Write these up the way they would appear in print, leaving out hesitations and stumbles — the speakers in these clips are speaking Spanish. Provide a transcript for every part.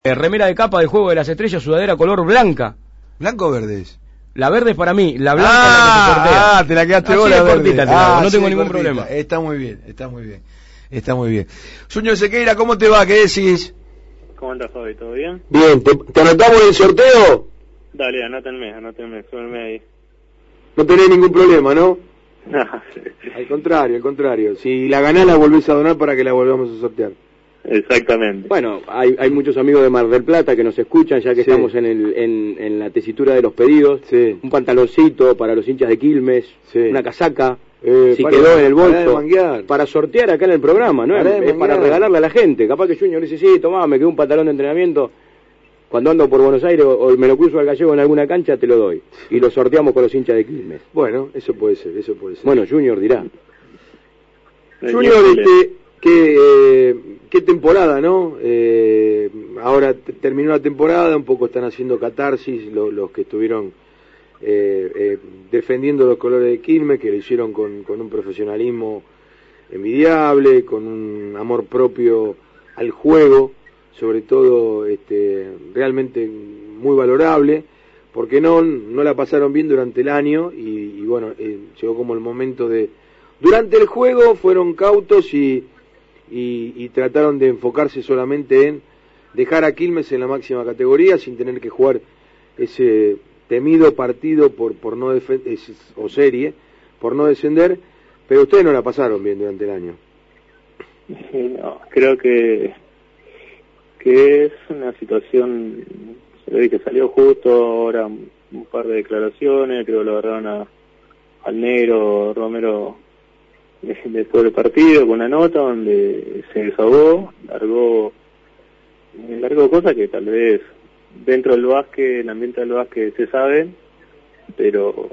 Remera de capa del Juego de las Estrellas, sudadera color blanca. ¿Blanco o verdes? La verde es para mí, la blanca es la que se sortea. Te la quedaste Así vos, de la cortita verde. te la hago, no tengo sí, ningún cortita. problema. Está muy bien, está muy bien. Está muy bien. Suño Sequeira, ¿cómo te va? ¿Qué decís? ¿Cómo andas, Fabi? ¿Todo bien? Bien, ¿te anotamos en el sorteo? Dale, anótenme, súbenme ahí. No tenés ningún problema, ¿no? Sí. Al contrario. Si la ganás la volvés a donar para que la volvamos a sortear. Exactamente. Bueno, hay muchos amigos de Mar del Plata que nos escuchan, ya que Sí. estamos en la tesitura de los pedidos. Sí. Un pantaloncito para los hinchas de Quilmes, Sí. una casaca, si para- quedó en el pará de bolso, manguear. para sortear acá en el programa, ¿no? Pará de Es para manguear. regalarle a la gente. Capaz que Junior dice, sí, tomá, me quedó un pantalón de entrenamiento. Cuando ando por Buenos Aires o me lo cruzo al Gallego en alguna cancha, te lo doy. Y lo sorteamos con los hinchas de Quilmes. Bueno, eso puede ser. Bueno, Junior dirá. Junior, qué temporada, ¿no? Ahora terminó la temporada, un poco están haciendo catarsis los que estuvieron defendiendo los colores de Quilmes, que lo hicieron con un profesionalismo envidiable, con un amor propio al juego, sobre todo realmente muy valorable, porque no la pasaron bien durante el año y bueno, llegó como el momento de... Durante el juego fueron cautos y trataron de enfocarse solamente en dejar a Quilmes en la máxima categoría sin tener que jugar ese temido partido por no o serie por no descender, pero ustedes no la pasaron bien durante el año. No, creo que es una situación, se ve que salió justo ahora un par de declaraciones, creo que lo agarraron al negro Romero después del partido con una nota donde se desahogó, largó cosas que tal vez dentro del básquet, el ambiente del básquet se saben, pero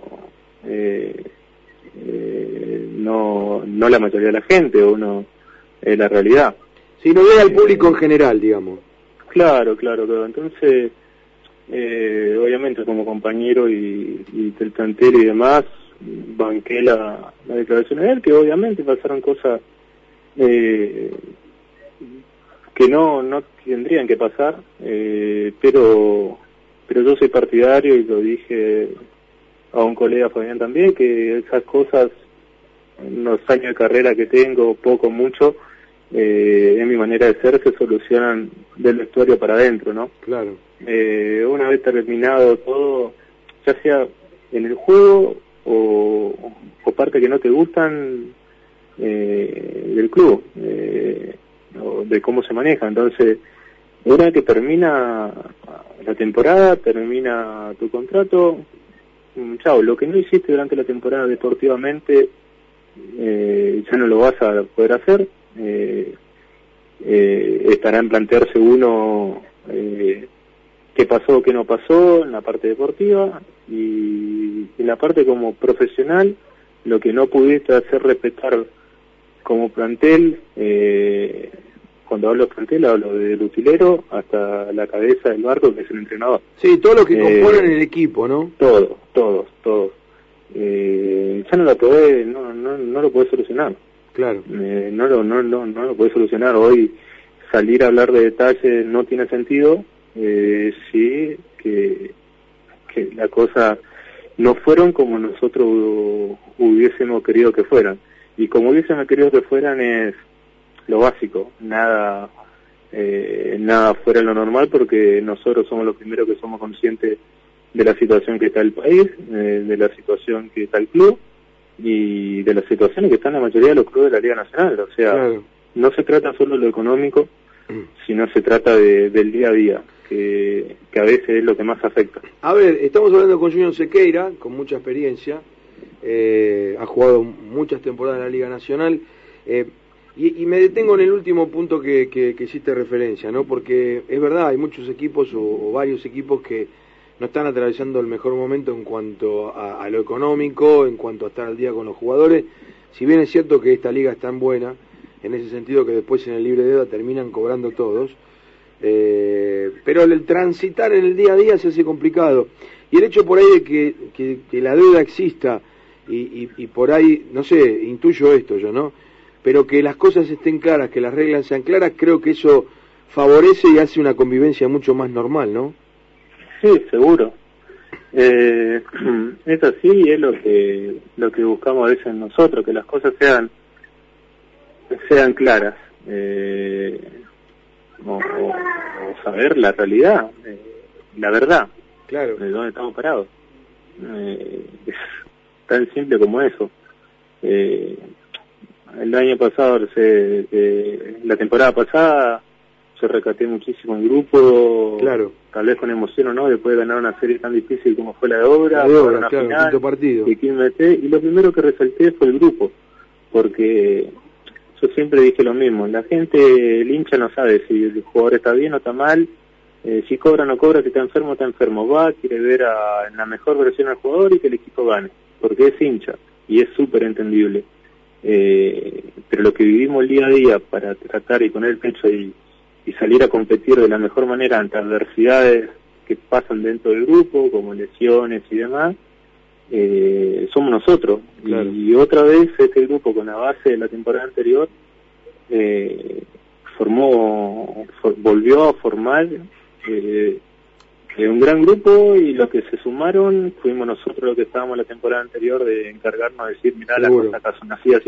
no la mayoría de la gente, uno es la realidad. Si no llega al público en general, digamos. Claro. Entonces, obviamente como compañero y del plantel y demás, banqué la declaración de él, que obviamente pasaron cosas que no tendrían que pasar, pero yo soy partidario y lo dije a un colega Fabián también, que esas cosas, en los años de carrera que tengo, poco, mucho, en mi manera de ser, se solucionan del vestuario para adentro, ¿no? Claro. Una vez terminado todo, ya sea en el juego o partes que no te gustan del club, o de cómo se maneja. Entonces, una vez que termina la temporada, termina tu contrato, chao, lo que no hiciste durante la temporada deportivamente, ya no lo vas a poder hacer. Estará en plantearse uno qué pasó, qué no pasó en la parte deportiva, y en la parte como profesional, lo que no pudiste hacer respetar como plantel, cuando hablo de plantel hablo del utilero hasta la cabeza del barco, que es el entrenador. Sí, todos los que componen el equipo, ¿no? Todos. Ya no lo podés, no lo podés solucionar. Claro. No lo podés solucionar. Hoy salir a hablar de detalles no tiene sentido. Sí, que la cosa no fueron como nosotros hubiésemos querido que fueran. Y como hubiésemos querido que fueran es lo básico, nada fuera de lo normal, porque nosotros somos los primeros que somos conscientes de la situación que está el país, de la situación que está el club y de las situaciones que están la mayoría de los clubes de la Liga Nacional. O sea, claro, no se trata solo de lo económico, sino se trata del día a día, que a veces es lo que más afecta. A ver, estamos hablando con Junior Sequeira, con mucha experiencia, ha jugado muchas temporadas en la Liga Nacional, y me detengo en el último punto que hiciste referencia, ¿no? Porque es verdad, hay muchos equipos o varios equipos que no están atravesando el mejor momento en cuanto a lo económico, en cuanto a estar al día con los jugadores. Si bien es cierto que esta liga es tan buena, en ese sentido que después en el libre de deuda terminan cobrando todos, pero el transitar en el día a día se hace complicado. Y el hecho por ahí de que la deuda exista y por ahí, no sé, intuyo esto yo, ¿no? Pero que las cosas estén claras, que las reglas sean claras, creo que eso favorece y hace una convivencia mucho más normal, ¿no? Sí, seguro. Es así y es lo que buscamos a veces nosotros, que las cosas sean claras, o saber la realidad, la verdad, claro, de dónde estamos parados. Es tan simple como eso. El año pasado, la temporada pasada, yo recaté muchísimo en grupo, claro, tal vez con emoción o no, después de ganar una serie tan difícil como fue la de Obra, una claro, final, quinto partido. Y lo primero que resalté fue el grupo, porque yo siempre dije lo mismo, la gente, el hincha no sabe si el jugador está bien o está mal, si cobra o no cobra, si está enfermo, va, quiere ver en la mejor versión al jugador y que el equipo gane, porque es hincha, y es súper entendible. Pero lo que vivimos el día a día para tratar y poner el pecho y salir a competir de la mejor manera ante adversidades que pasan dentro del grupo, como lesiones y demás, somos nosotros. Claro. Y otra vez este grupo, con la base de la temporada anterior, volvió a formar un gran grupo, y los que se sumaron fuimos nosotros los que estábamos la temporada anterior de encargarnos de decir, mirá, las cosas acá son así,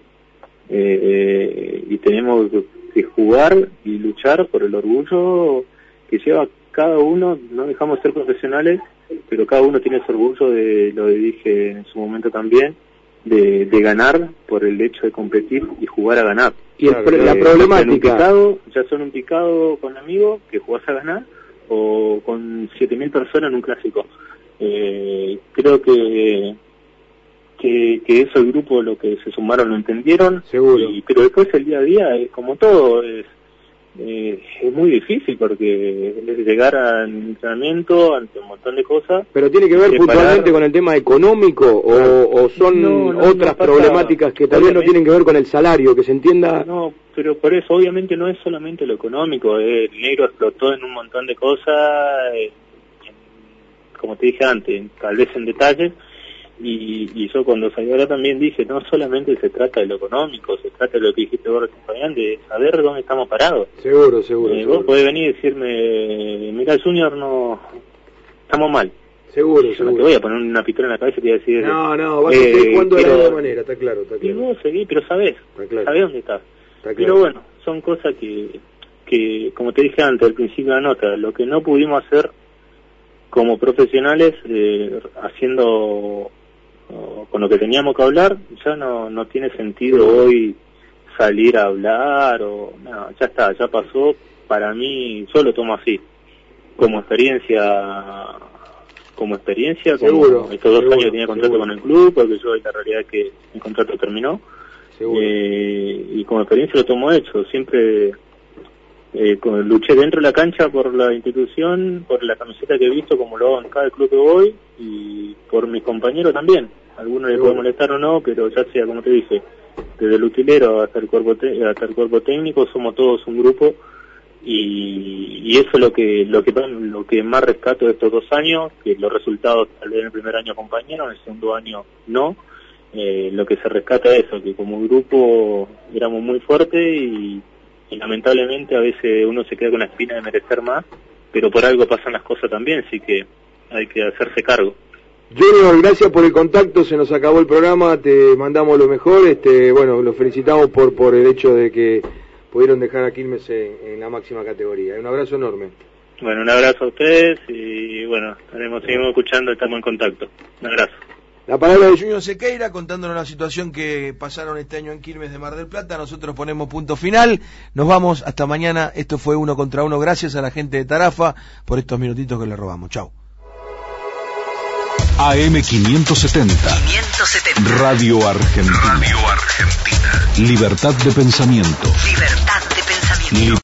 y tenemos que jugar y luchar por el orgullo que lleva cada uno. No dejamos de ser profesionales, pero cada uno tiene ese orgullo de, lo dije en su momento también, de ganar por el hecho de competir y jugar a ganar. Y la problemática, ya son un picado con amigos que jugás a ganar, o con 7.000 personas en un clásico. Creo que eso el grupo, lo que se sumaron, lo entendieron. Seguro. Pero después el día a día es como todo, es muy difícil, porque es llegar al entrenamiento ante un montón de cosas. Pero tiene que ver puntualmente con el tema económico, o son otras problemáticas que tal vez no tienen que ver con el salario, que se entienda. No, pero por eso obviamente no es solamente lo económico, el negro explotó en un montón de cosas, como te dije antes, tal vez en detalles. Y yo cuando salió ahora también dije, no solamente se trata de lo económico, se trata de lo que dijiste vos, Fabián, de saber dónde estamos parados. Seguro. Vos podés venir y decirme, mira, Junior, no, estamos mal. Seguro. No te voy a poner una pistola en la cabeza y te voy a decir... No, vas a seguir jugando de la misma manera, está claro. Y vos seguís, pero sabés dónde estás. Claro. Pero bueno, son cosas que, como te dije antes, al principio de la nota, lo que no pudimos hacer como profesionales, haciendo... con lo que teníamos que hablar, ya no tiene sentido hoy salir a hablar, ya está, ya pasó. Para mí, yo lo tomo así, como experiencia, seguro, como estos 2 años tenía contrato con el club, porque yo la realidad es que mi contrato terminó, y como experiencia lo tomo hecho. Siempre luché dentro de la cancha por la institución, por la camiseta que he visto, como lo hago en cada club que voy, y por mis compañeros también. Algunos les puede molestar o no, pero ya sea, como te dije, desde el utilero hasta el cuerpo técnico, somos todos un grupo, y eso es lo que más rescato de estos 2 años, que los resultados tal vez en el primer año acompañaron, en el segundo año no. Lo que se rescata es eso, que como grupo éramos muy fuertes, y lamentablemente a veces uno se queda con la espina de merecer más, pero por algo pasan las cosas también, así que hay que hacerse cargo. Junior, gracias por el contacto, se nos acabó el programa, te mandamos lo mejor, bueno, los felicitamos por el hecho de que pudieron dejar a Quilmes en la máxima categoría. Un abrazo enorme. Bueno, un abrazo a ustedes, y bueno, seguimos escuchando, estamos en contacto. Un abrazo. La palabra de Junior Sequeira contándonos la situación que pasaron este año en Quilmes de Mar del Plata. Nosotros ponemos punto final, nos vamos hasta mañana. Esto fue 1 contra 1, gracias a la gente de Tarafa por estos minutitos que le robamos. Chau. AM570 Radio Argentina. Libertad de pensamiento.